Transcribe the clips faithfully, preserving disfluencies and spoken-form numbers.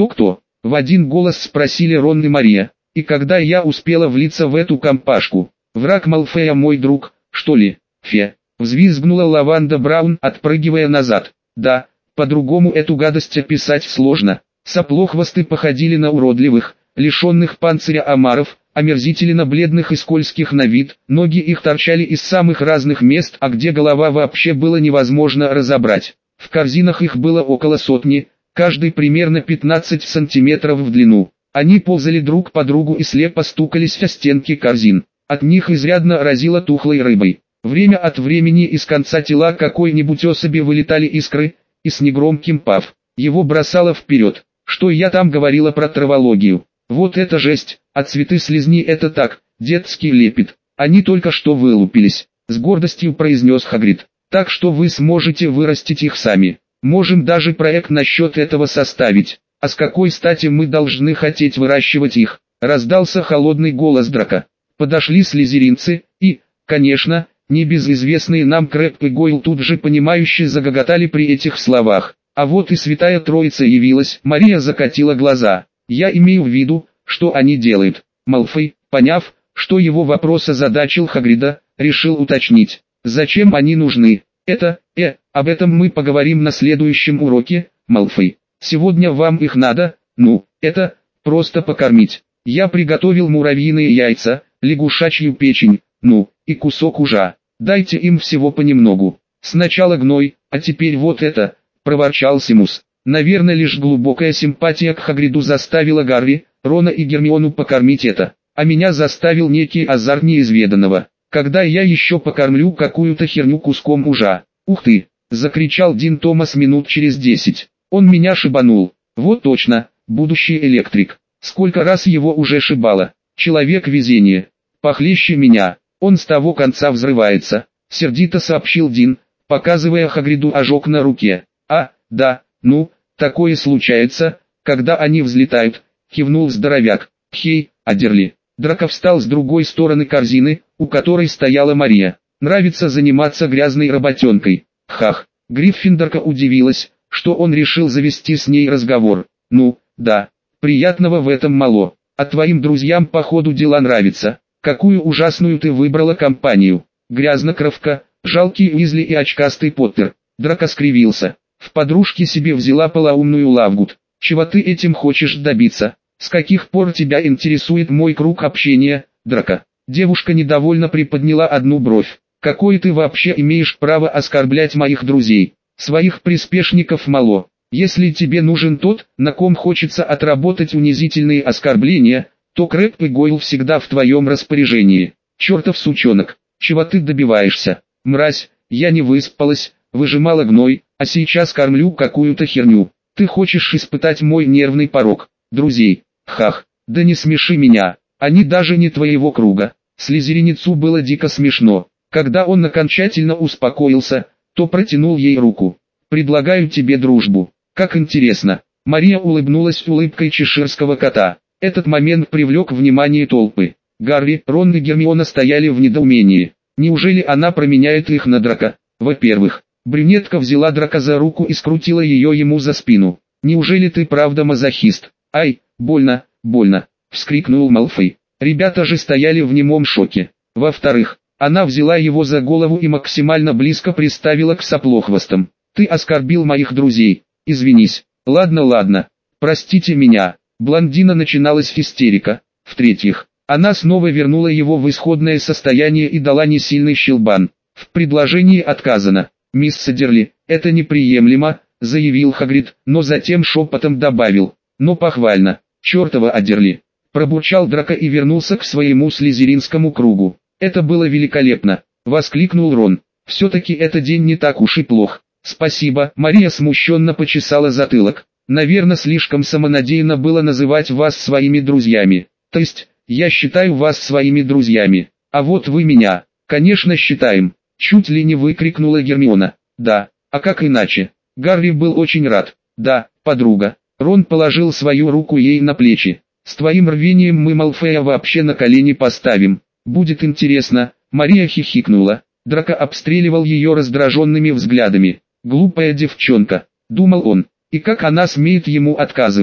«Кто-кто?» — в один голос спросили Рон и Мария. «И когда я успела влиться в эту компашку? Враг Малфоя мой друг, что ли?» «Фе!» — взвизгнула Лаванда Браун, отпрыгивая назад. «Да, по-другому эту гадость описать сложно». Соплохвосты походили на уродливых, лишенных панциря омаров, омерзительно бледных и скользких на вид, ноги их торчали из самых разных мест, а где голова вообще было невозможно разобрать. В корзинах их было около сотни, каждый примерно пятнадцать сантиметров в длину. Они ползали друг по другу и слепо стукались о стенки корзин. От них изрядно разило тухлой рыбой. Время от времени из конца тела какой-нибудь особи вылетали искры, и с негромким пав его бросало вперед. Что я там говорила про травологию? Вот это жесть, а цветы слизни это так, детский лепет. Они только что вылупились, с гордостью произнес Хагрид. Так что вы сможете вырастить их сами. Можем даже проект насчет этого составить. А с какой стати мы должны хотеть выращивать их? Раздался холодный голос Драка. Подошли слизеринцы, и, конечно, небезызвестные нам Крэб и Гойл тут же понимающе загоготали при этих словах. А вот и Святая Троица явилась. Мария закатила глаза. Я имею в виду, что они делают. Малфой, поняв, что его вопрос озадачил Хагрида, решил уточнить. Зачем они нужны? Это, э, об этом мы поговорим на следующем уроке, Малфой. Сегодня вам их надо, ну, это, просто покормить. Я приготовил муравьиные яйца, лягушачью печень, ну, и кусок ужа. Дайте им всего понемногу. Сначала гной, а теперь вот это, проворчал Симус. Наверное, лишь глубокая симпатия к Хагриду заставила Гарри, Рона и Гермиону покормить это. А меня заставил некий азарт неизведанного. Когда я еще покормлю какую-то херню куском ужа. Ух ты! Закричал Дин Томас минут через десять. Он меня шибанул. Вот точно, будущий электрик. Сколько раз его уже шибало. Человек везения. Похлеще меня. Он с того конца взрывается. Сердито сообщил Дин, показывая Хагриду ожог на руке. А, да, ну, такое случается, когда они взлетают, кивнул здоровяк. Хей, Адерли. Драко встал с другой стороны корзины, у которой стояла Мария. Нравится заниматься грязной работенкой. Хах. Гриффиндорка удивилась, что он решил завести с ней разговор. Ну, да, приятного в этом мало. А твоим друзьям по ходу дела нравится. Какую ужасную ты выбрала компанию. Грязнокровка, жалкий Уизли и очкастый Поттер. Драко скривился. В подружке себе взяла полоумную Лавгуд. Чего ты этим хочешь добиться? С каких пор тебя интересует мой круг общения, Драко? Девушка недовольно приподняла одну бровь. Какое ты вообще имеешь право оскорблять моих друзей? Своих приспешников мало. Если тебе нужен тот, на ком хочется отработать унизительные оскорбления, то Крэб и Гойл всегда в твоем распоряжении. Чертов сучонок, чего ты добиваешься? Мразь, я не выспалась, выжимала гной, а сейчас кормлю какую-то херню. Ты хочешь испытать мой нервный порог, друзей? Хах, да не смеши меня, они даже не твоего круга. Слизериницу было дико смешно. Когда он окончательно успокоился, то протянул ей руку. «Предлагаю тебе дружбу. Как интересно». Мария улыбнулась улыбкой чеширского кота. Этот момент привлек внимание толпы. Гарри, Рон и Гермиона стояли в недоумении. Неужели она променяет их на Драко? Во-первых, брюнетка взяла Драко за руку и скрутила ее ему за спину. «Неужели ты правда мазохист?» «Ай, больно, больно!» — вскрикнул Малфой. Ребята же стояли в немом шоке. Во-вторых, она взяла его за голову и максимально близко приставила к соплохвостам. «Ты оскорбил моих друзей. Извинись». «Ладно, ладно. Простите меня». Блондина начиналась истерика. В-третьих, она снова вернула его в исходное состояние и дала несильный щелбан. В предложении отказано. «Мисс Садерли, это неприемлемо», — заявил Хагрид, но затем шепотом добавил. «Но похвально. Чертова Адерли». Пробурчал Драко и вернулся к своему слизеринскому кругу. «Это было великолепно», — воскликнул Рон. «Все-таки этот день не так уж и плох». «Спасибо», — Мария смущенно почесала затылок. «Наверное, слишком самонадеянно было называть вас своими друзьями. То есть, я считаю вас своими друзьями. А вот вы меня, конечно, считаем». Чуть ли не выкрикнула Гермиона. «Да, а как иначе?» Гарри был очень рад. «Да, подруга». Рон положил свою руку ей на плечи. «С твоим рвением мы Малфоя вообще на колени поставим. Будет интересно». Мария хихикнула. Драко обстреливал ее раздраженными взглядами. «Глупая девчонка», — думал он. «И как она смеет ему отказывать?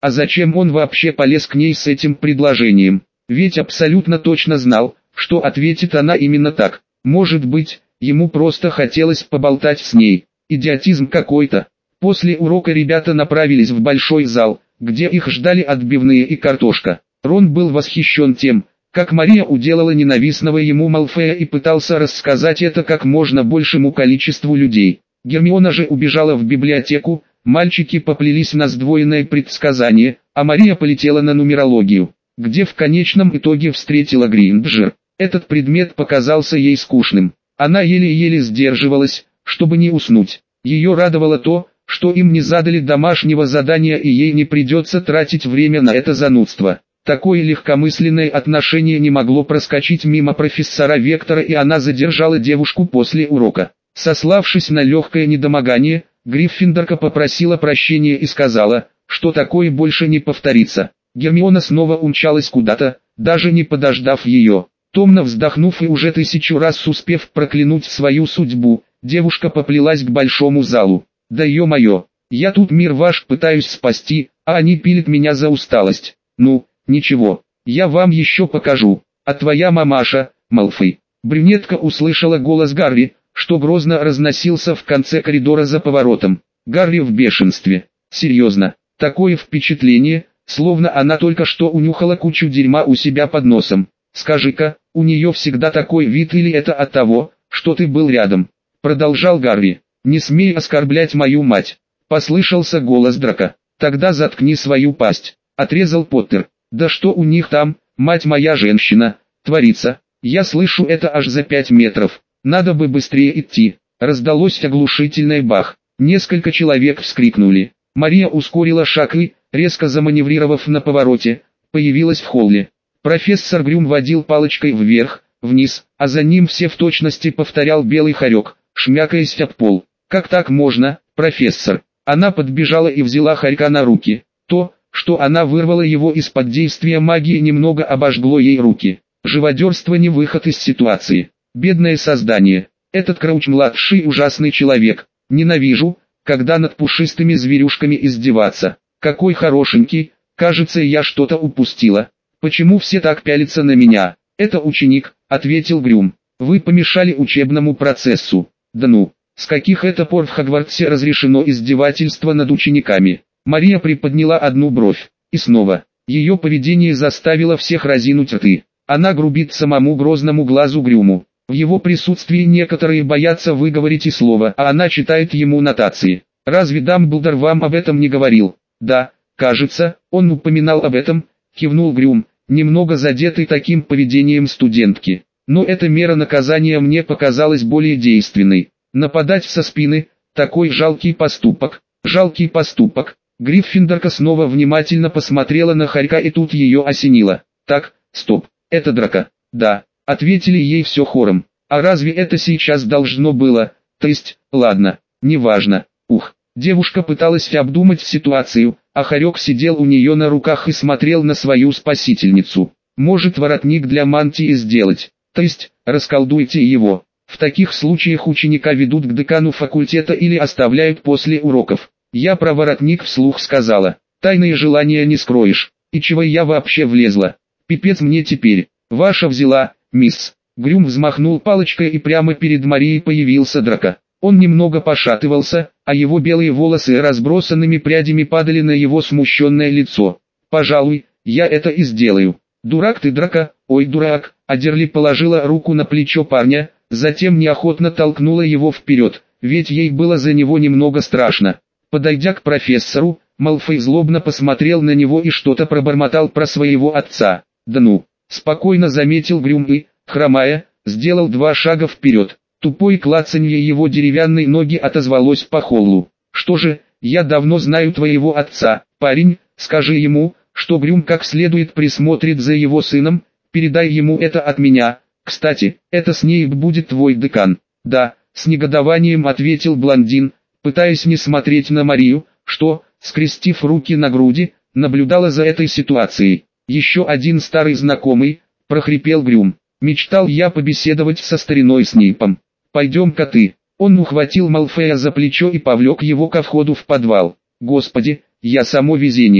А зачем он вообще полез к ней с этим предложением? Ведь абсолютно точно знал, что ответит она именно так. Может быть, ему просто хотелось поболтать с ней. Идиотизм какой-то. После урока ребята направились в большой зал, где их ждали отбивные и картошка. Рон был восхищен тем, как Мария уделала ненавистного ему Малфоя и пытался рассказать это как можно большему количеству людей. Гермиона же убежала в библиотеку, мальчики поплелись на сдвоенное предсказание, а Мария полетела на нумерологию, где в конечном итоге встретила Гринджер. Этот предмет показался ей скучным. Она еле-еле сдерживалась, чтобы не уснуть. Ее радовало то, что им не задали домашнего задания и ей не придется тратить время на это занудство. Такое легкомысленное отношение не могло проскочить мимо профессора Вектора, и она задержала девушку после урока. Сославшись на легкое недомогание, Гриффиндорка попросила прощения и сказала, что такое больше не повторится. Гермиона снова умчалась куда-то, даже не подождав ее. Томно вздохнув и уже тысячу раз успев проклянуть свою судьбу, девушка поплелась к большому залу. Да ё-моё, я тут мир ваш пытаюсь спасти, а они пилят меня за усталость. Ну, ничего, я вам еще покажу. А твоя мамаша, Малфой. Брюнетка услышала голос Гарри, что грозно разносился в конце коридора за поворотом. Гарри в бешенстве. Серьезно, такое впечатление, словно она только что унюхала кучу дерьма у себя под носом. Скажи-ка, у нее всегда такой вид или это от того, что ты был рядом? Продолжал Гарри. Не смей оскорблять мою мать. Послышался голос Драка. Тогда заткни свою пасть. Отрезал Поттер. Да что у них там, мать моя женщина, творится? Я слышу это аж за пять метров. Надо бы быстрее идти. Раздалось оглушительное бах. Несколько человек вскрикнули. Мария ускорила шаг и, резко заманеврировав на повороте, появилась в холле. Профессор Грюм водил палочкой вверх, вниз, а за ним все в точности повторял белый хорек, шмякаясь об пол. «Как так можно, профессор?» Она подбежала и взяла хорька на руки. То, что она вырвала его из-под действия магии, немного обожгло ей руки. Живодерство не выход из ситуации. Бедное создание. Этот Крауч-младший ужасный человек. Ненавижу, когда над пушистыми зверюшками издеваться. Какой хорошенький, кажется, я что-то упустила. Почему все так пялятся на меня? Это ученик, ответил Грюм. Вы помешали учебному процессу. Да ну, с каких это пор в Хогвартсе разрешено издевательство над учениками? Мария приподняла одну бровь. И снова. Ее поведение заставило всех разинуть рты. Она грубит самому грозному глазу Грюму. В его присутствии некоторые боятся выговорить и слово, а она читает ему нотации. Разве Дамблдор вам об этом не говорил? Да, кажется, он упоминал об этом, кивнул Грюм, немного задетый таким поведением студентки. Но эта мера наказания мне показалась более действенной. Нападать со спины – такой жалкий поступок. Жалкий поступок. Гриффиндорка снова внимательно посмотрела на хорька, и тут ее осенило. Так, стоп, это Драко. Да, ответили ей все хором. А разве это сейчас должно было? То есть, ладно, неважно. Ух, девушка пыталась обдумать ситуацию, а хорек сидел у нее на руках и смотрел на свою спасительницу. Может, воротник для мантии сделать? То есть, расколдуйте его. В таких случаях ученика ведут к декану факультета или оставляют после уроков. Я про воротник вслух сказала. Тайные желания не скроешь. И чего я вообще влезла? Пипец мне теперь. Ваша взяла, мисс. Грюм взмахнул палочкой, и прямо перед Марией появился Драко. Он немного пошатывался, а его белые волосы разбросанными прядями падали на его смущенное лицо. Пожалуй, я это и сделаю. Дурак ты, Драко, ой, дурак. Адерли положила руку на плечо парня, затем неохотно толкнула его вперед, ведь ей было за него немного страшно. Подойдя к профессору, Малфой злобно посмотрел на него и что-то пробормотал про своего отца. Да ну, спокойно заметил Грюм и, хромая, сделал два шага вперед. Тупое клацанье его деревянной ноги отозвалось по холлу. Что же, я давно знаю твоего отца, парень, скажи ему, что Грюм как следует присмотрит за его сыном, передай ему это от меня. Кстати, это Снейп будет твой декан. Да, с негодованием ответил блондин, пытаясь не смотреть на Марию, что, скрестив руки на груди, наблюдала за этой ситуацией. Еще один старый знакомый, прохрипел Грюм. Мечтал я побеседовать со стариной Снейпом. Пойдем-ка ты. Он ухватил Малфоя за плечо и повлек его ко входу в подвал. Господи, я само везение.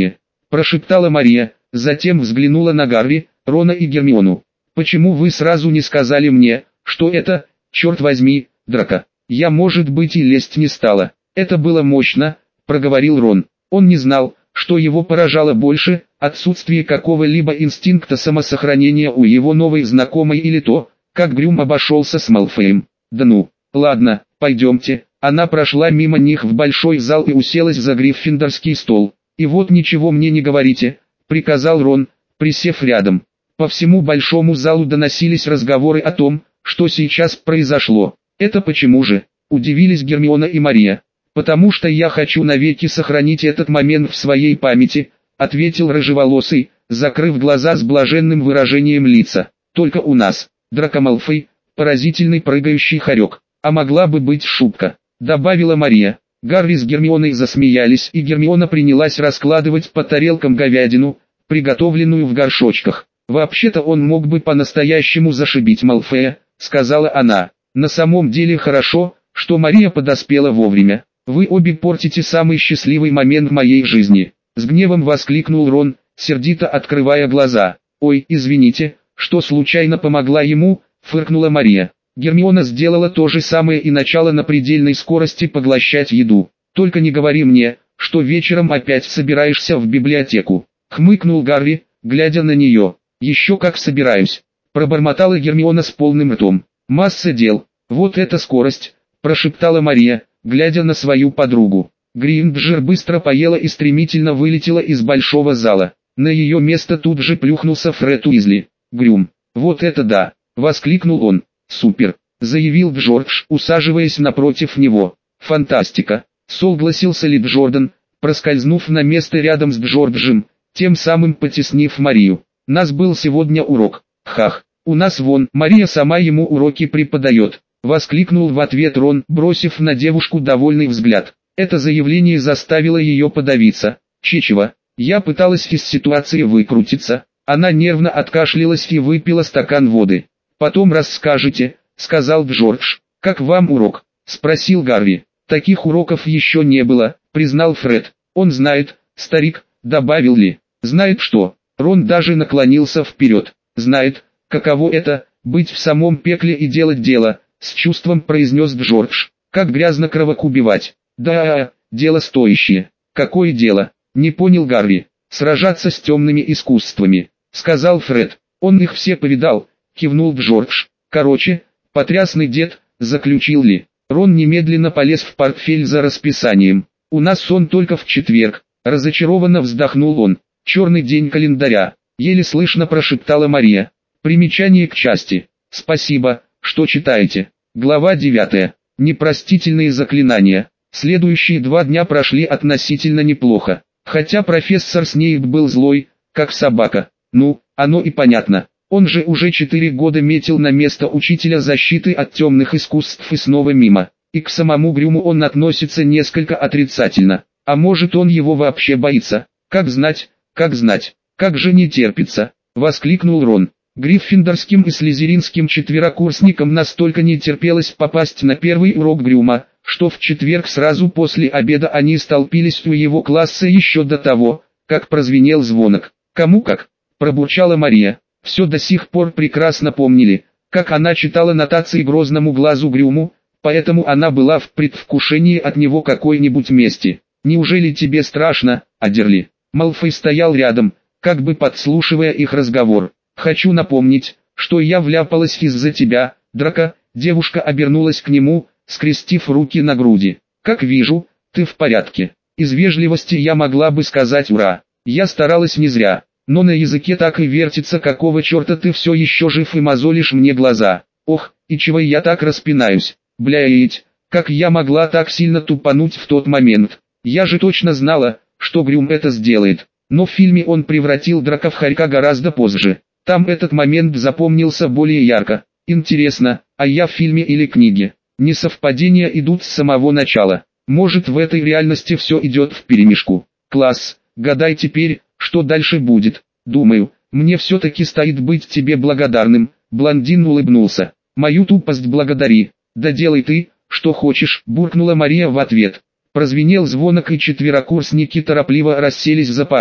прошептала Мария, затем взглянула на Гарри, Рона и Гермиону. «Почему вы сразу не сказали мне, что это, черт возьми, драка?» «Я, может быть, и лезть не стала». «Это было мощно», — проговорил Рон. Он не знал, что его поражало больше, отсутствие какого-либо инстинкта самосохранения у его новой знакомой или то, как Грюм обошелся с Малфоем. «Да ну, ладно, пойдемте». Она прошла мимо них в большой зал и уселась за гриффиндорский стол. «И вот ничего мне не говорите», — приказал Рон, присев рядом. По всему большому залу доносились разговоры о том, что сейчас произошло. «Это почему же?» — удивились Гермиона и Мария. «Потому что я хочу навеки сохранить этот момент в своей памяти», — ответил рыжеволосый, закрыв глаза с блаженным выражением лица. «Только у нас, Драко Малфой, поразительный прыгающий хорек, а могла бы быть шутка», — добавила Мария. Гарри с Гермионой засмеялись, и Гермиона принялась раскладывать по тарелкам говядину, приготовленную в горшочках. «Вообще-то он мог бы по-настоящему зашибить Малфоя», — сказала она. «На самом деле хорошо, что Мария подоспела вовремя. Вы обе портите самый счастливый момент моей жизни», — с гневом воскликнул Рон, сердито открывая глаза. «Ой, извините, что случайно помогла ему», — фыркнула Мария. Гермиона сделала то же самое и начала на предельной скорости поглощать еду. «Только не говори мне, что вечером опять собираешься в библиотеку», — хмыкнул Гарри, глядя на нее. «Еще как собираюсь», — пробормотала Гермиона с полным ртом. «Масса дел, вот эта скорость», — прошептала Мария, глядя на свою подругу. Гринджер быстро поела и стремительно вылетела из большого зала. На ее место тут же плюхнулся Фред Уизли. «Грюм, вот это да!» — воскликнул он. «Супер!» — заявил Джордж, усаживаясь напротив него. «Фантастика!» — согласился ли Джордан, проскользнув на место рядом с Джорджем, тем самым потеснив Марию. «Нас был сегодня урок. Хах, у нас вон Мария сама ему уроки преподает», — воскликнул в ответ Рон, бросив на девушку довольный взгляд. Это заявление заставило ее подавиться. «Чичева, я пыталась из ситуации выкрутиться». Она нервно откашлялась и выпила стакан воды. «Потом расскажете», — сказал Джордж. «Как вам урок?» — спросил Гарри. «Таких уроков еще не было», — признал Фред. «Он знает, старик», — добавил Ли. «Знает что?» Рон даже наклонился вперед. «Знает, каково это, быть в самом пекле и делать дело», — с чувством произнес Джордж. «Как грязно кровок убивать». «Да, дело стоящее». «Какое дело?» — не понял Гарри. «Сражаться с темными искусствами», — сказал Фред. «Он их все повидал», — кивнул Джордж. «Короче, потрясный дед», — заключил Ли. Рон немедленно полез в портфель за расписанием. «У нас сон только в четверг», — разочарованно вздохнул он. «Черный день календаря», — еле слышно прошептала Мария. Примечание к части. «Спасибо, что читаете». Глава девятая. Непростительные заклинания. Следующие два дня прошли относительно неплохо. Хотя профессор Снейп был злой, как собака. Ну, оно и понятно. Он же уже четыре года метил на место учителя защиты от темных искусств и снова мимо. И к самому Грюму он относится несколько отрицательно. А может, он его вообще боится? Как знать, как знать. Как же не терпится, воскликнул Рон. Гриффиндорским и слизеринским четверокурсникам настолько не терпелось попасть на первый урок Грюма, что в четверг сразу после обеда они столпились у его класса еще до того, как прозвенел звонок. «Кому как?» – пробурчала Мария. Все до сих пор прекрасно помнили, как она читала нотации грозному глазу Грюму, поэтому она была в предвкушении от него какой-нибудь мести. «Неужели тебе страшно, Адерли?» Малфой стоял рядом, как бы подслушивая их разговор. «Хочу напомнить, что я вляпалась из-за тебя, Драко». Девушка обернулась к нему, скрестив руки на груди. «Как вижу, ты в порядке». Из вежливости я могла бы сказать «Ура!». Я старалась не зря, но на языке так и вертится, какого черта ты все еще жив и мозолишь мне глаза. Ох, и чего я так распинаюсь, бляеть, как я могла так сильно тупануть в тот момент. Я же точно знала, что Грюм это сделает, но в фильме он превратил Драко в хорька гораздо позже. Там этот момент запомнился более ярко. Интересно, а я в фильме или книге? Несовпадения идут с самого начала. Может, в этой реальности все идет вперемешку. Класс, гадай теперь, что дальше будет. Думаю, мне все-таки стоит быть тебе благодарным. Блондин улыбнулся. Мою тупость благодари. Да делай ты, что хочешь, буркнула Мария в ответ. Прозвенел звонок, и четверокурсники торопливо расселись за парты.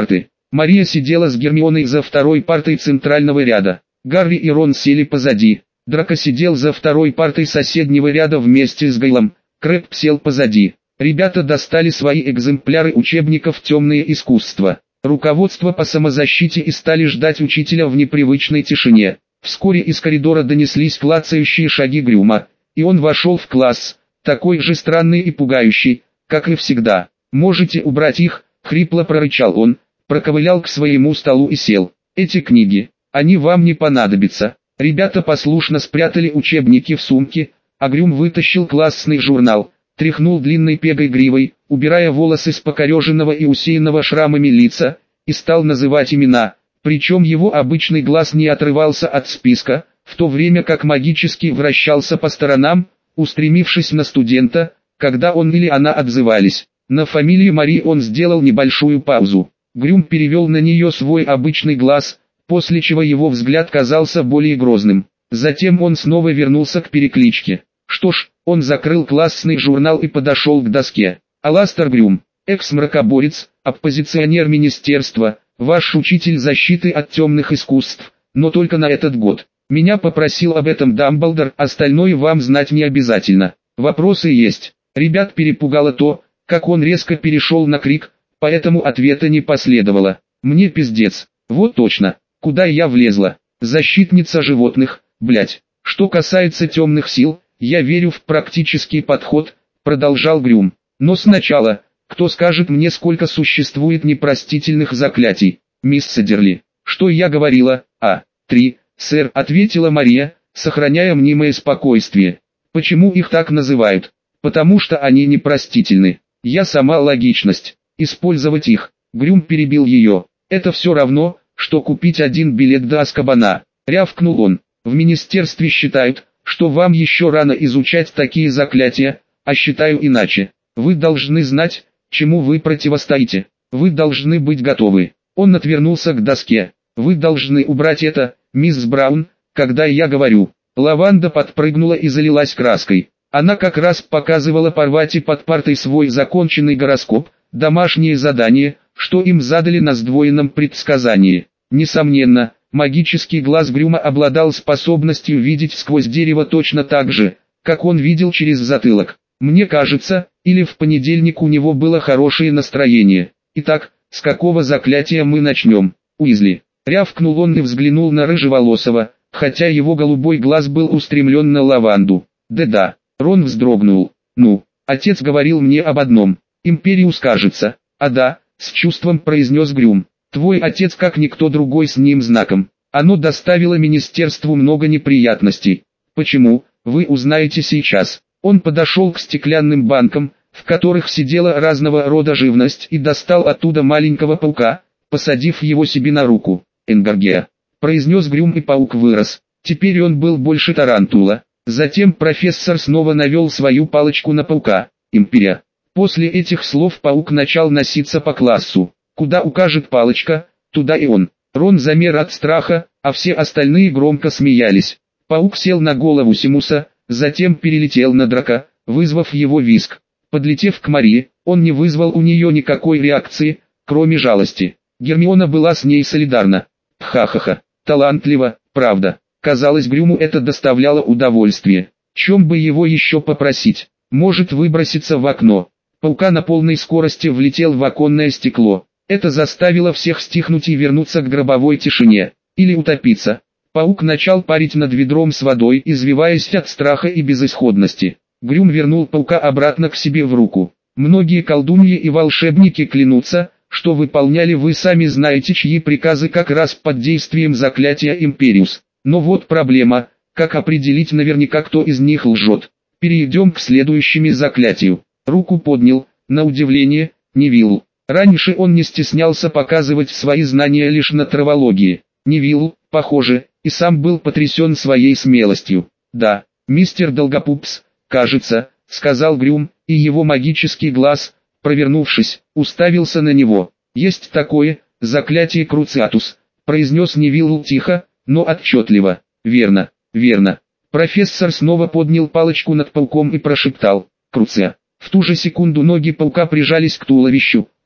Мария сидела с Гермионой за второй партой центрального ряда. Гарри и Рон сели позади. Драко сидел за второй партой соседнего ряда вместе с Гайлом. Крэбб сел позади. Ребята достали свои экземпляры учебников «Темные искусства», руководство по самозащите и стали ждать учителя в непривычной тишине. Вскоре из коридора донеслись клацающие шаги Грюма, и он вошел в класс, такой же странный и пугающий, как и всегда. «Можете убрать их?» — хрипло прорычал он, проковылял к своему столу и сел. «Эти книги, они вам не понадобятся». Ребята послушно спрятали учебники в сумки, а Грюм вытащил классный журнал, тряхнул длинной пегой гривой, убирая волосы с покореженного и усеянного шрамами лица, и стал называть имена, причем его обычный глаз не отрывался от списка, в то время как магически вращался по сторонам, устремившись на студента, когда он или она отзывались. На фамилию Мари он сделал небольшую паузу. Грюм перевел на нее свой обычный глаз, после чего его взгляд казался более грозным. Затем он снова вернулся к перекличке. Что ж, он закрыл классный журнал и подошел к доске. «Аластер Грюм, экс-мракоборец, оппозиционер министерства, ваш учитель защиты от темных искусств, но только на этот год. Меня попросил об этом Дамблдор, остальное вам знать не обязательно. Вопросы есть». Ребят перепугало то, как он резко перешел на крик, поэтому ответа не последовало. «Мне пиздец. Вот точно. Куда я влезла? Защитница животных, блять. Что касается темных сил, я верю в практический подход», продолжал Грюм. «Но сначала, кто скажет мне, сколько существует непростительных заклятий?» «Мисс Садерли, что я говорила?» «А, три, сэр», ответила Мария, сохраняя мнимое спокойствие. «Почему их так называют?» «Потому что они непростительны. Я сама логичность. Использовать их». Грюм перебил ее. «Это все равно, что купить один билет до Азкабана», рявкнул он. «В министерстве считают, что вам еще рано изучать такие заклятия, а считаю иначе. Вы должны знать, чему вы противостоите. Вы должны быть готовы». Он отвернулся к доске. «Вы должны убрать это, мисс Браун, когда я говорю». Лаванда подпрыгнула и залилась краской. Она как раз показывала Парвати под партой свой законченный гороскоп, домашнее задание, что им задали на сдвоенном предсказании. Несомненно, магический глаз Грюма обладал способностью видеть сквозь дерево точно так же, как он видел через затылок. Мне кажется, или в понедельник у него было хорошее настроение. Итак, с какого заклятия мы начнем? Уизли. Рявкнул он и взглянул на рыжеволосого, хотя его голубой глаз был устремлен на Лаванду. Да-да. Рон вздрогнул. «Ну, отец говорил мне об одном. Империус кажется». «А да», с чувством произнес Грюм. «Твой отец как никто другой с ним знаком. Оно доставило министерству много неприятностей. Почему, вы узнаете сейчас». Он подошел к стеклянным банкам, в которых сидела разного рода живность, и достал оттуда маленького паука, посадив его себе на руку. «Энгаргия», произнес Грюм, и паук вырос. Теперь он был больше тарантула. Затем профессор снова навел свою палочку на паука. «Империя». После этих слов паук начал носиться по классу. Куда укажет палочка, туда и он. Рон замер от страха, а все остальные громко смеялись. Паук сел на голову Симуса, затем перелетел на Драко, вызвав его визг. Подлетев к Марии, он не вызвал у нее никакой реакции, кроме жалости. Гермиона была с ней солидарна. Ха-ха-ха, талантливо, правда. Казалось, Грюму это доставляло удовольствие. Чем бы его еще попросить? Может выброситься в окно. Паука на полной скорости влетел в оконное стекло. Это заставило всех стихнуть и вернуться к гробовой тишине. Или утопиться. Паук начал парить над ведром с водой, извиваясь от страха и безысходности. Грюм вернул паука обратно к себе в руку. Многие колдуньи и волшебники клянутся, что выполняли вы сами знаете чьи приказы как раз под действием заклятия Империус. Но вот проблема, как определить наверняка, кто из них лжет. Перейдем к следующему заклятию. Руку поднял, на удивление, Невилл. Раньше он не стеснялся показывать свои знания лишь на травологии. Невилл, похоже, и сам был потрясен своей смелостью. «Да, мистер Долгопупс, кажется», — сказал Грюм, и его магический глаз, провернувшись, уставился на него. «Есть такое, заклятие Круциатус», — произнес Невилл тихо, но отчетливо. «Верно, верно». Профессор снова поднял палочку над пауком и прошептал: «Круция». В ту же секунду ноги паука прижались к туловищу,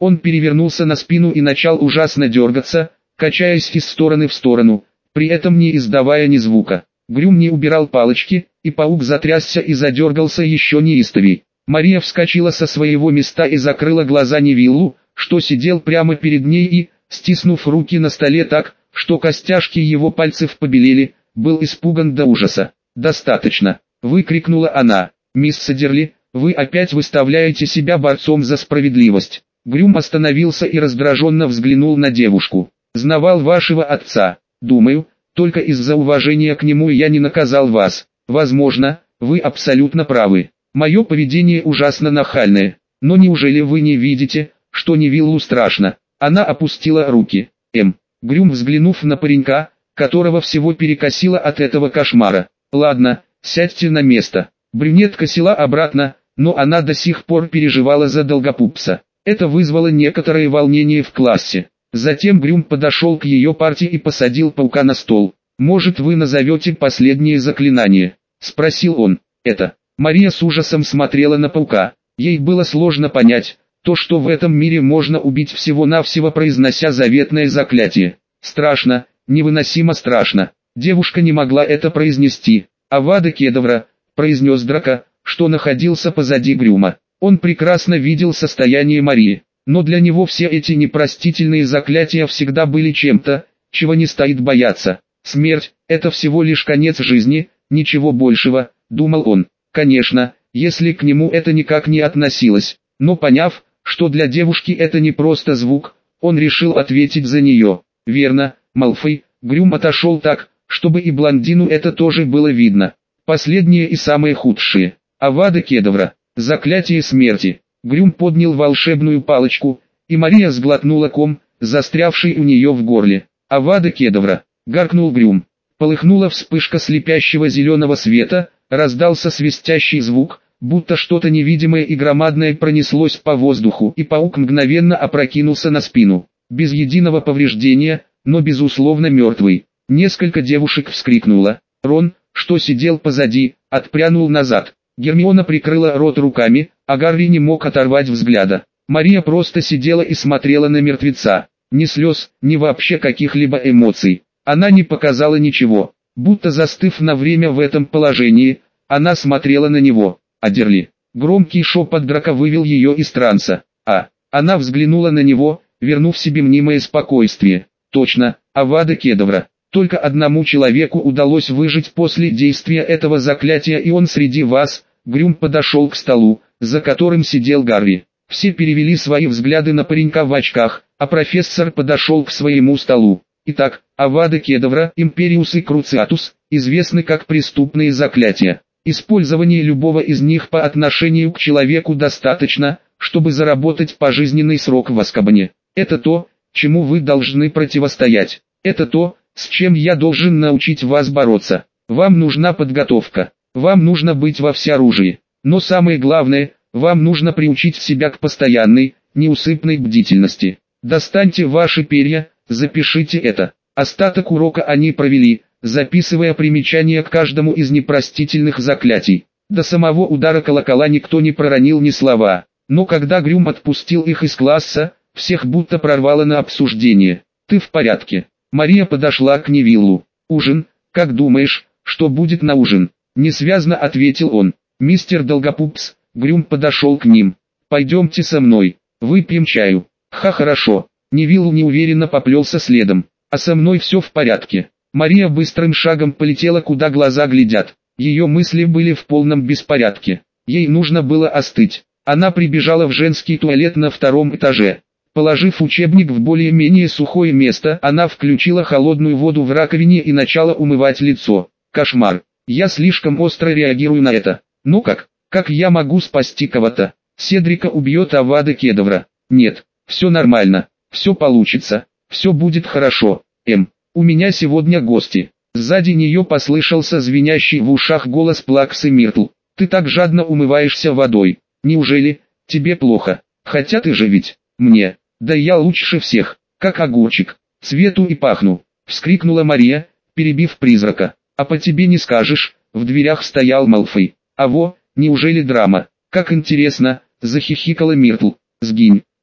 Он перевернулся на спину и начал ужасно дергаться, качаясь из стороны в сторону, при этом не издавая ни звука. Грюм не убирал палочки, и паук затрясся и задергался еще неистовей. Мария вскочила со своего места и закрыла глаза Невиллу, что сидел прямо перед ней и, стиснув руки на столе так, что костяшки его пальцев побелели, был испуган до ужаса. «Достаточно!» — выкрикнула она. «Мисс Садерли, вы опять выставляете себя борцом за справедливость». Грюм остановился и раздраженно взглянул на девушку. «Знавал вашего отца. Думаю, только из-за уважения к нему я не наказал вас. Возможно, вы абсолютно правы. Мое поведение ужасно нахальное. Но неужели вы не видите, что Невиллу страшно?» Она опустила руки. «Эм». Грюм, взглянув на паренька, которого всего перекосило от этого кошмара. «Ладно, сядьте на место». Брюнетка села обратно, но она до сих пор переживала за Долгопупса. Это вызвало некоторое волнение в классе. Затем Грюм подошел к ее парте и посадил паука на стол. «Может, вы назовете последнее заклинание?» – спросил он. «Это». Мария с ужасом смотрела на паука. Ей было сложно понять, то, что в этом мире можно убить всего-навсего, произнося заветное заклятие. Страшно, невыносимо страшно. Девушка не могла это произнести. «Авада Кедавра», – произнес Драко, что находился позади Грюма. Он прекрасно видел состояние Марии, но для него все эти непростительные заклятия всегда были чем-то, чего не стоит бояться. «Смерть – это всего лишь конец жизни, ничего большего», – думал он. Конечно, если к нему это никак не относилось, но поняв, что для девушки это не просто звук, он решил ответить за нее. «Верно, Малфой». Грюм отошел так, чтобы и блондину это тоже было видно. Последнее и самое худшее. Авада Кедавра. Заклятие смерти. Грюм поднял волшебную палочку, и Мария сглотнула ком, застрявший у нее в горле. «Авада Кедавра», — гаркнул Грюм. Полыхнула вспышка слепящего зеленого света, раздался свистящий звук, будто что-то невидимое и громадное пронеслось по воздуху, и паук мгновенно опрокинулся на спину. Без единого повреждения, но безусловно мертвый. Несколько девушек вскрикнуло. Рон, что сидел позади, отпрянул назад. Гермиона прикрыла рот руками, а Гарри не мог оторвать взгляда. Мария просто сидела и смотрела на мертвеца. Ни слез, ни вообще каких-либо эмоций. Она не показала ничего. Будто застыв на время в этом положении, она смотрела на него. «Адерли». Громкий шепот Драко вывел ее из транса. А, она взглянула на него, вернув себе мнимое спокойствие. Точно, Авада Кедавра. Только одному человеку удалось выжить после действия этого заклятия, и он среди вас. Грюм подошел к столу, за которым сидел Гарри. Все перевели свои взгляды на паренька в очках, а профессор подошел к своему столу. Итак, Авада Кедавра, Империус и Круциатус, известны как преступные заклятия. Использование любого из них по отношению к человеку достаточно, чтобы заработать пожизненный срок в Азкабане. Это то, чему вы должны противостоять. Это то, с чем я должен научить вас бороться. Вам нужна подготовка. Вам нужно быть во всеоружии. Но самое главное, вам нужно приучить себя к постоянной, неусыпной бдительности. Достаньте ваши перья, запишите это. Остаток урока они провели, записывая примечания к каждому из непростительных заклятий. До самого удара колокола никто не проронил ни слова. Но когда Грюм отпустил их из класса, всех будто прорвало на обсуждение. «Ты в порядке?» Мария подошла к Невиллу. «Ужин? Как думаешь, что будет на ужин?» Несвязно ответил он. «Мистер Долгопупс». Грюм подошел к ним. «Пойдемте со мной, выпьем чаю». «Ха, хорошо». Невилл неуверенно поплелся следом. «А со мной все в порядке». Мария быстрым шагом полетела, куда глаза глядят. Ее мысли были в полном беспорядке. Ей нужно было остыть. Она прибежала в женский туалет на втором этаже. Положив учебник в более-менее сухое место, она включила холодную воду в раковине и начала умывать лицо. Кошмар. Я слишком остро реагирую на это. Ну как? Как я могу спасти кого-то? Седрика убьет Авада Кедавра. Нет, все нормально. Все получится. Все будет хорошо. Эм, у меня сегодня гости. Сзади нее послышался звенящий в ушах голос Плаксы Миртл. Ты так жадно умываешься водой. Неужели тебе плохо? Хотя ты же ведь мне. Да я лучше всех, как огурчик, цвету и пахну, вскрикнула Мария, перебив призрака. А по тебе не скажешь, в дверях стоял Малфой. А во, неужели драма? Как интересно, захихикала Миртл. Сгинь.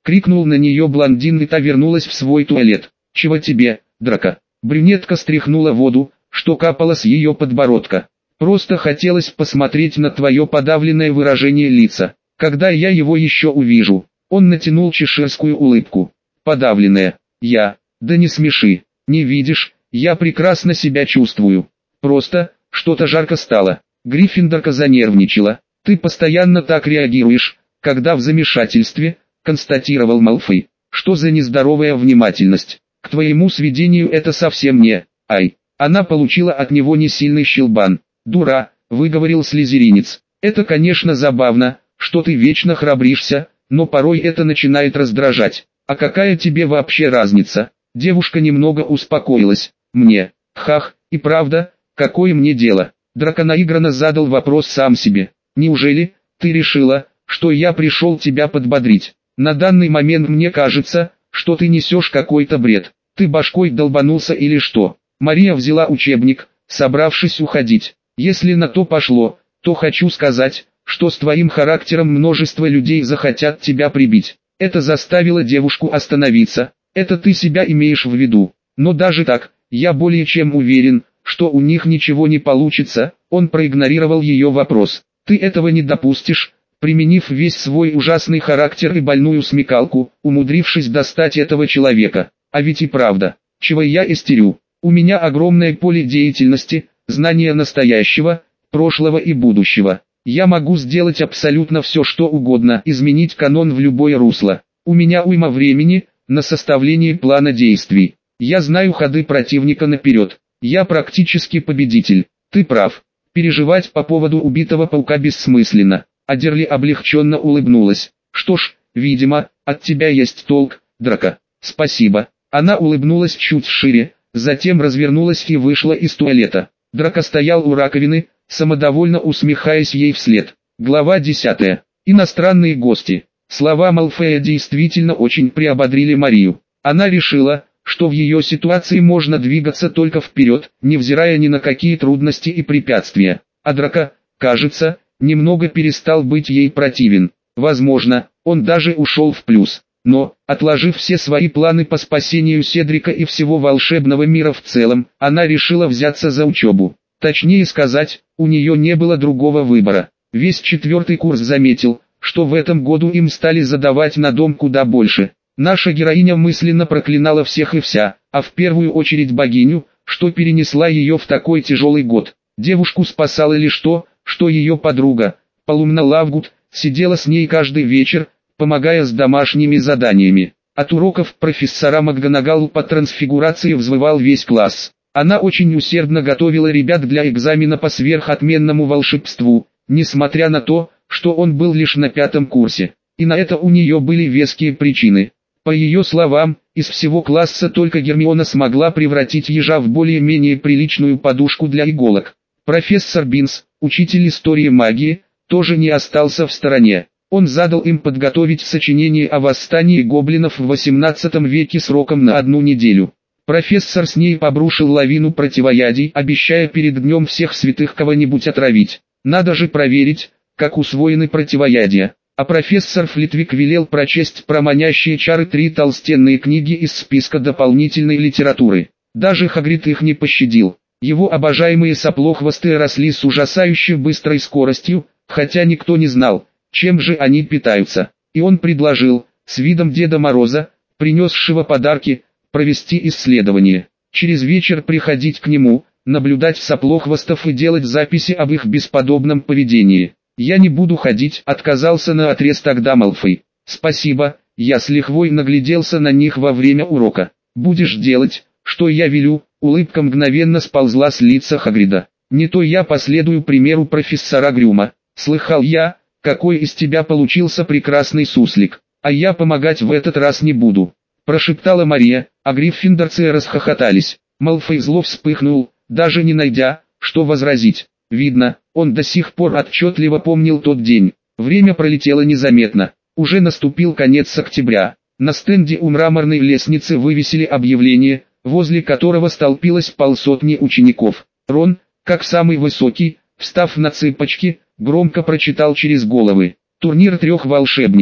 крикнул на нее блондин, и та вернулась в свой туалет. «Чего тебе, Драко?» Брюнетка стряхнула воду, что капало с ее подбородка. «Просто хотелось посмотреть на твое подавленное выражение лица, когда я его еще увижу». Он натянул чеширскую улыбку. «Подавленная? Я? Да не смеши. Не видишь, я прекрасно себя чувствую. Просто, что-то жарко стало». Гриффиндорка занервничала. «Ты постоянно так реагируешь, когда в замешательстве», констатировал Малфой. «Что за нездоровая внимательность? К твоему сведению, это совсем не... Ай!» Она получила от него несильный щелбан. «Дура», выговорил слизеринец. «Это, конечно, забавно, что ты вечно храбришься, но порой это начинает раздражать. А какая тебе вообще разница?» Девушка немного успокоилась. «Мне, хах, и правда, какое мне дело?» Драко наигранно задал вопрос сам себе. «Неужели ты решила, что я пришел тебя подбодрить? На данный момент мне кажется, что ты несешь какой-то бред. Ты башкой долбанулся или что?» Мария взяла учебник, собравшись уходить. «Если на то пошло, то хочу сказать, что с твоим характером множество людей захотят тебя прибить». Это заставило девушку остановиться. «Это ты себя имеешь в виду. Но даже так, я более чем уверен, что у них ничего не получится». Он проигнорировал ее вопрос. «Ты этого не допустишь», применив весь свой ужасный характер и больную смекалку, умудрившись достать этого человека. А ведь и правда, чего я истерю. У меня огромное поле деятельности, знания настоящего, прошлого и будущего. Я могу сделать абсолютно все, что угодно, изменить канон в любое русло. У меня уйма времени на составление плана действий. Я знаю ходы противника наперед. Я практически победитель. Ты прав. Переживать по поводу убитого паука бессмысленно». Адерли облегченно улыбнулась. «Что ж, видимо, от тебя есть толк, Драко. Спасибо». Она улыбнулась чуть шире, затем развернулась и вышла из туалета. Драко стоял у раковины, самодовольно усмехаясь ей вслед. Глава десятая. Иностранные гости. Слова Малфоя действительно очень приободрили Марию. Она решила, что в ее ситуации можно двигаться только вперед, невзирая ни на какие трудности и препятствия. А Драко, кажется, немного перестал быть ей противен. Возможно, он даже ушел в плюс. Но, отложив все свои планы по спасению Седрика и всего волшебного мира в целом, она решила взяться за учебу. Точнее сказать, у нее не было другого выбора. Весь четвертый курс заметил, что в этом году им стали задавать на дом куда больше. Наша героиня мысленно проклинала всех и вся, а в первую очередь богиню, что перенесла ее в такой тяжелый год. Девушку спасало лишь то, что ее подруга, Полумна Лавгуд, сидела с ней каждый вечер, помогая с домашними заданиями. От уроков профессора МакГонагал по трансфигурации взвывал весь класс. Она очень усердно готовила ребят для экзамена по сверхотменному волшебству, несмотря на то, что он был лишь на пятом курсе. И на это у нее были веские причины. По ее словам, из всего класса только Гермиона смогла превратить ежа в более-менее приличную подушку для иголок. Профессор Бинс, учитель истории магии, тоже не остался в стороне. Он задал им подготовить сочинение о восстании гоблинов в восемнадцатом веке сроком на одну неделю. Профессор с ней обрушил лавину противоядий, обещая перед Днем всех святых кого-нибудь отравить. Надо же проверить, как усвоены противоядия. А профессор Флитвик велел прочесть про манящие чары три толстенные книги из списка дополнительной литературы. Даже Хагрид их не пощадил. Его обожаемые соплохвостые росли с ужасающе быстрой скоростью, хотя никто не знал, чем же они питаются. И он предложил, с видом Деда Мороза, принесшего подарки, провести исследование. Через вечер приходить к нему, наблюдать соплохвостов и делать записи об их бесподобном поведении. «Я не буду ходить», — отказался наотрез тогда Малфой. «Спасибо, я с лихвой нагляделся на них во время урока. Будешь делать, что я велю». Улыбка мгновенно сползла с лица Хагрида. «Не то я последую примеру профессора Грюма. Слыхал я, какой из тебя получился прекрасный суслик. А я помогать в этот раз не буду», — прошептала Мария, а гриффиндорцы расхохотались. Малфой зло вспыхнул, даже не найдя, что возразить. Видно, он до сих пор отчетливо помнил тот день. Время пролетело незаметно. Уже наступил конец октября. На стенде у мраморной лестницы вывесили объявление, возле которого столпилось полсотни учеников. Рон, как самый высокий, встав на цыпочки, громко прочитал через головы. Турнир трех волшебников.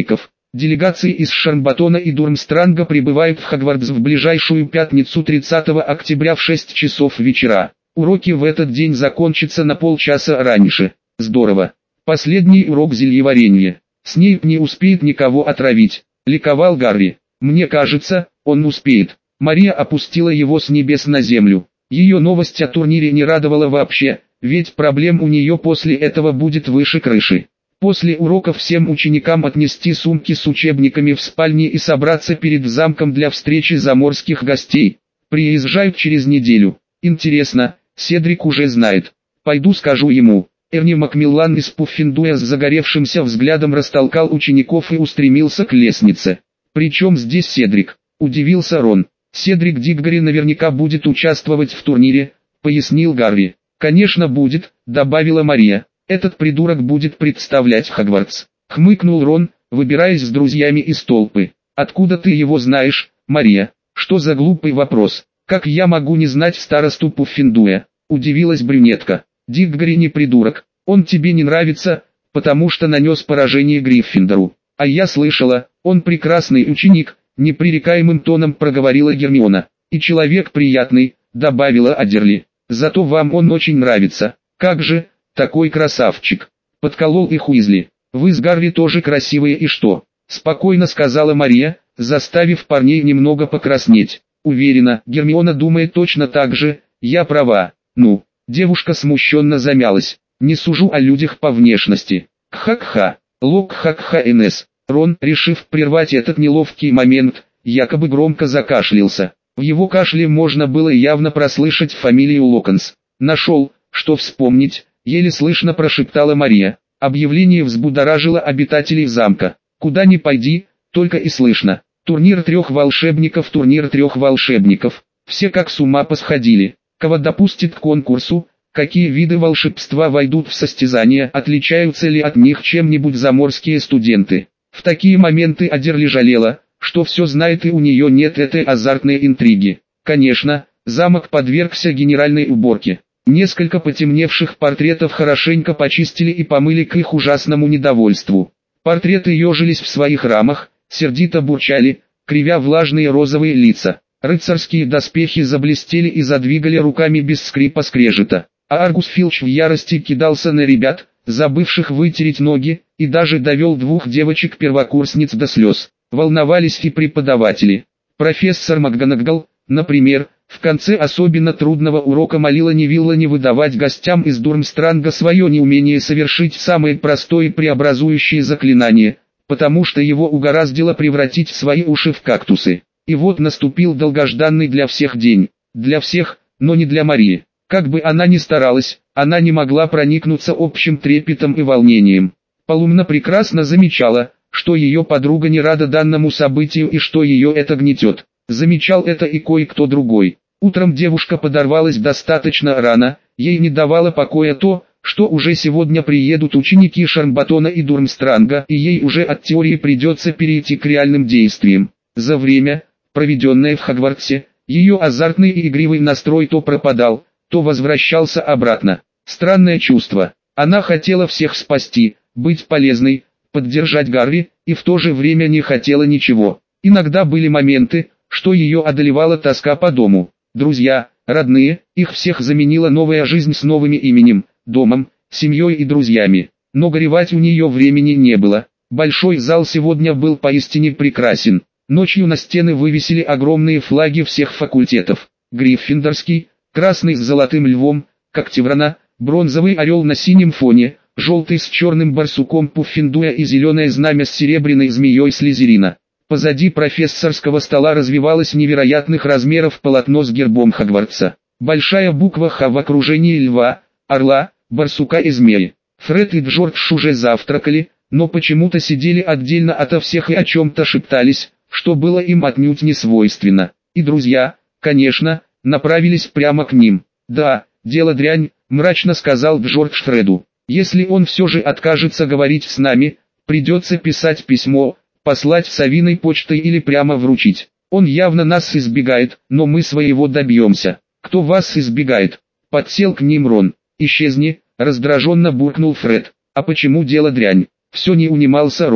Делегации из Шарбаттона и Дурмстранга прибывают в Хогвартс в ближайшую пятницу тридцатого октября в шесть часов вечера. Уроки в этот день закончатся на полчаса раньше. Здорово. Последний урок зельеварения. Снейп не успеет никого отравить. Ликовал Гарри. Мне кажется, он успеет. Мария опустила его с небес на землю. Ее новость о турнире не радовала вообще, ведь проблем у нее после этого будет выше крыши. После уроков всем ученикам отнести сумки с учебниками в спальне и собраться перед замком для встречи заморских гостей. Приезжают через неделю. Интересно, Седрик уже знает. Пойду скажу ему. Эрни Макмиллан из Пуффендуя с загоревшимся взглядом растолкал учеников и устремился к лестнице. «Причем здесь Седрик?» – удивился Рон. «Седрик Диггори наверняка будет участвовать в турнире», – пояснил Гарри. «Конечно будет», – добавила Мария. «Этот придурок будет представлять Хогвартс», – хмыкнул Рон, выбираясь с друзьями из толпы. «Откуда ты его знаешь, Мария? Что за глупый вопрос? Как я могу не знать старосту Пуффендуя?» – удивилась брюнетка. «Диггори не придурок, он тебе не нравится, потому что нанес поражение Гриффиндору. А я слышала, он прекрасный ученик», – непререкаемым тоном проговорила Гермиона. «И человек приятный», – добавила Аддерли. «Зато вам он очень нравится. Как же, такой красавчик», – подколол их Уизли. «Вы с Гарри тоже красивые и что?» – спокойно сказала Мария, заставив парней немного покраснеть. «Уверена, Гермиона думает точно так же, я права». «Ну?» – девушка смущенно замялась. «Не сужу о людях по внешности». «Ха-ха, лок ха-ха нс». Рон, решив прервать этот неловкий момент, якобы громко закашлялся. В его кашле можно было явно прослышать фамилию Локонс. «Нашел, что вспомнить», — еле слышно прошептала Мария. Объявление взбудоражило обитателей замка. «Куда ни пойди, только и слышно. Турнир трех волшебников, турнир трех волшебников». Все как с ума посходили. Кого допустит к конкурсу, какие виды волшебства войдут в состязание, отличаются ли от них чем-нибудь заморские студенты. В такие моменты Аддерли жалела, что все знает и у нее нет этой азартной интриги. Конечно, замок подвергся генеральной уборке. Несколько потемневших портретов хорошенько почистили и помыли к их ужасному недовольству. Портреты ежились в своих рамах, сердито бурчали, кривя влажные розовые лица. Рыцарские доспехи заблестели и задвигали руками без скрипа скрежета. А Аргус Филч в ярости кидался на ребят, забывших вытереть ноги, и даже довел двух девочек-первокурсниц до слез. Волновались и преподаватели. Профессор МакГонагал, например, в конце особенно трудного урока молила Невилла не выдавать гостям из Дурмстранга свое неумение совершить самое простое преобразующее заклинание, потому что его угораздило превратить свои уши в кактусы. И вот наступил долгожданный для всех день. Для всех, но не для Марии. Как бы она ни старалась, она не могла проникнуться общим трепетом и волнением. Полумна прекрасно замечала, что ее подруга не рада данному событию и что ее это гнетет. Замечал это и кое-кто другой. Утром девушка подорвалась достаточно рано, ей не давало покоя то, что уже сегодня приедут ученики Шарбаттона и Дурмстранга, и ей уже от теории придется перейти к реальным действиям. За время, проведенное в Хогвартсе, ее азартный и игривый настрой то пропадал, то возвращался обратно. Странное чувство. Она хотела всех спасти, быть полезной, поддержать Гарри, и в то же время не хотела ничего. Иногда были моменты, что ее одолевала тоска по дому. Друзья, родные, их всех заменила новая жизнь с новыми именем, домом, семьей и друзьями. Но горевать у нее времени не было. Большой зал сегодня был поистине прекрасен. Ночью на стены вывесили огромные флаги всех факультетов. Гриффиндорский, красный с золотым львом, Когтеврана, бронзовый орел на синем фоне, желтый с черным барсуком Пуффендуя и зеленое знамя с серебряной змеей Слизерина. Позади профессорского стола развивалось невероятных размеров полотно с гербом Хогвартса. Большая буква «Х» в окружении льва, орла, барсука и змеи. Фред и Джордж уже завтракали, но почему-то сидели отдельно ото всех и о чем-то шептались, что было им отнюдь не свойственно. И друзья, конечно, направились прямо к ним. «Да, дело дрянь», — мрачно сказал Джордж Фреду. «Если он все же откажется говорить с нами, придется писать письмо, послать совиной почтой или прямо вручить. Он явно нас избегает, но мы своего добьемся». «Кто вас избегает?» — подсел к ним Рон. «Исчезни», — раздраженно буркнул Фред. «А почему дело дрянь?» Все не унимался Рон.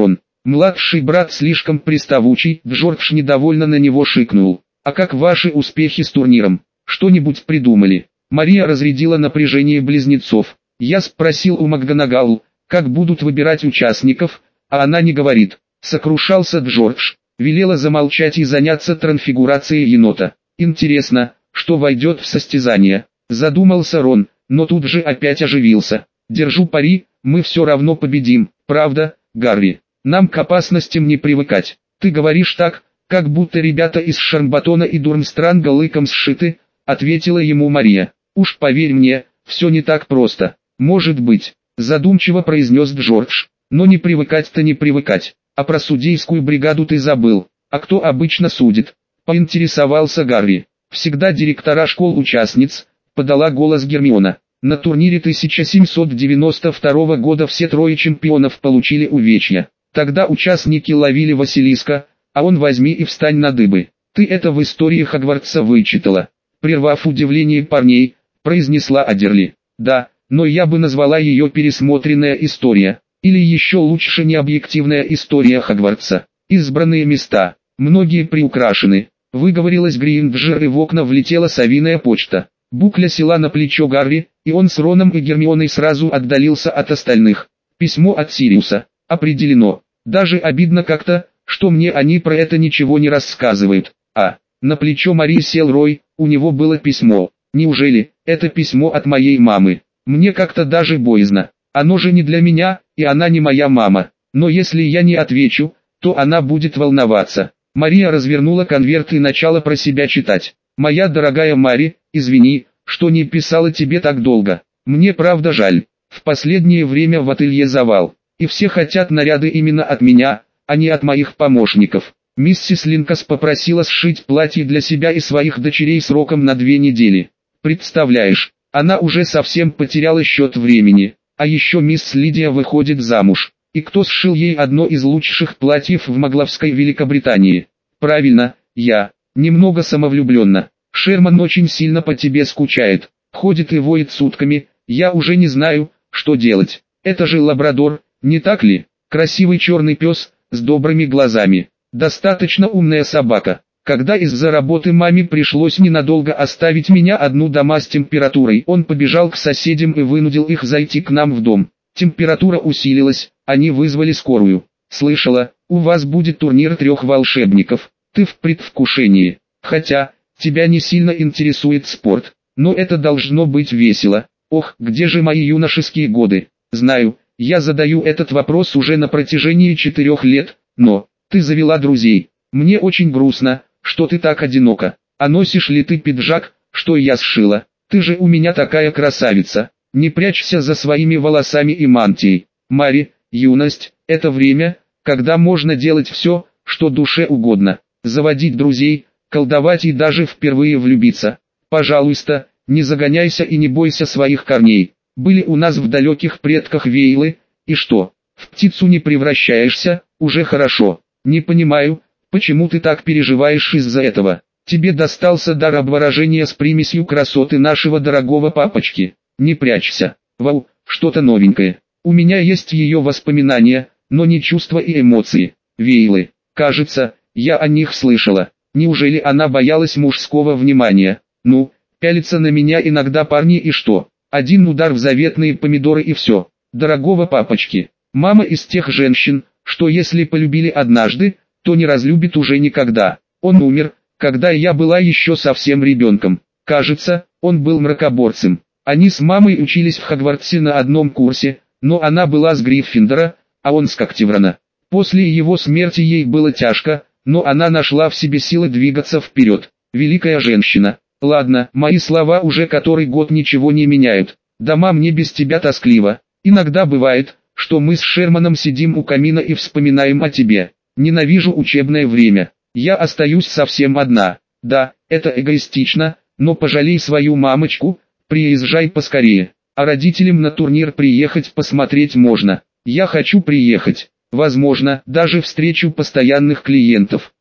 Младший брат слишком приставучий, Джордж недовольно на него шикнул. А как ваши успехи с турниром? Что-нибудь придумали? Мария разрядила напряжение близнецов. Я спросил у МакГонагал, как будут выбирать участников, а она не говорит. Сокрушался Джордж. Велела замолчать и заняться трансфигурацией енота. Интересно, что войдет в состязание? Задумался Рон, но тут же опять оживился. Держу пари, мы все равно победим, правда, Гарри? Нам к опасностям не привыкать. Ты говоришь так, как будто ребята из Шармбатона и Дурмстранга лыком сшиты, ответила ему Мария. Уж поверь мне, все не так просто. Может быть, задумчиво произнес Джордж, но не привыкать-то не привыкать. А про судейскую бригаду ты забыл. А кто обычно судит? Поинтересовался Гарри. Всегда директора школ-участниц, подала голос Гермиона. На турнире тысяча семьсот девяносто второго года все трое чемпионов получили увечья. Тогда участники ловили Василиска, а он возьми и встань на дыбы. Ты это в истории Хогвартса вычитала. Прервав удивление парней, произнесла Адерли. Да, но я бы назвала ее пересмотренная история. Или еще лучше необъективная история Хогвартса. Избранные места. Многие приукрашены. Выговорилась Гринджер, и в окна влетела совиная почта. Букля села на плечо Гарри, и он с Роном и Гермионой сразу отдалился от остальных. Письмо от Сириуса. Определено. Даже обидно как-то, что мне они про это ничего не рассказывают. А, на плечо Марии сел Рой, у него было письмо. Неужели, это письмо от моей мамы? Мне как-то даже боязно. Оно же не для меня, и она не моя мама. Но если я не отвечу, то она будет волноваться. Мария развернула конверт и начала про себя читать. «Моя дорогая Мари, извини, что не писала тебе так долго. Мне правда жаль. В последнее время в ателье завал. И все хотят наряды именно от меня, а не от моих помощников. Миссис Линкас попросила сшить платье для себя и своих дочерей сроком на две недели. Представляешь, она уже совсем потеряла счет времени. А еще мисс Лидия выходит замуж. И кто сшил ей одно из лучших платьев в Магловской Великобритании? Правильно, я. Немного самовлюбленно. Шерман очень сильно по тебе скучает. Ходит и воет сутками. Я уже не знаю, что делать. Это же лабрадор, не так ли? Красивый черный пес, с добрыми глазами. Достаточно умная собака. Когда из-за работы маме пришлось ненадолго оставить меня одну дома с температурой, он побежал к соседям и вынудил их зайти к нам в дом. Температура усилилась, они вызвали скорую. Слышала, у вас будет турнир трех волшебников. Ты в предвкушении. Хотя, тебя не сильно интересует спорт, но это должно быть весело. Ох, где же мои юношеские годы? Знаю, я задаю этот вопрос уже на протяжении четырех лет, но, ты завела друзей. Мне очень грустно, что ты так одинока. А носишь ли ты пиджак, что я сшила? Ты же у меня такая красавица. Не прячься за своими волосами и мантией. Мари, юность – это время, когда можно делать все, что душе угодно. Заводить друзей, колдовать и даже впервые влюбиться. Пожалуйста, не загоняйся и не бойся своих корней. Были у нас в далеких предках вейлы, и что? В птицу не превращаешься, уже хорошо. Не понимаю, почему ты так переживаешь из-за этого. Тебе достался дар обворожения с примесью красоты нашего дорогого папочки. Не прячься. Вау, что-то новенькое. У меня есть ее воспоминания, но не чувства и эмоции. Вейлы. Кажется, я о них слышала. Неужели она боялась мужского внимания? Ну, пялятся на меня иногда парни и что? Один удар в заветные помидоры и все. Дорогого папочки. Мама из тех женщин, что если полюбили однажды, то не разлюбит уже никогда. Он умер, когда я была еще совсем ребенком. Кажется, он был мракоборцем. Они с мамой учились в Хогвартсе на одном курсе, но она была с Гриффиндора, а он с Когтеврана. После его смерти ей было тяжко, но она нашла в себе силы двигаться вперед. Великая женщина. Ладно, мои слова уже который год ничего не меняют. Дома мне без тебя тоскливо. Иногда бывает, что мы с Шерманом сидим у камина и вспоминаем о тебе. Ненавижу учебное время. Я остаюсь совсем одна. Да, это эгоистично, но пожалей свою мамочку, приезжай поскорее. А родителям на турнир приехать посмотреть можно. Я хочу приехать. Возможно, даже встречу постоянных клиентов.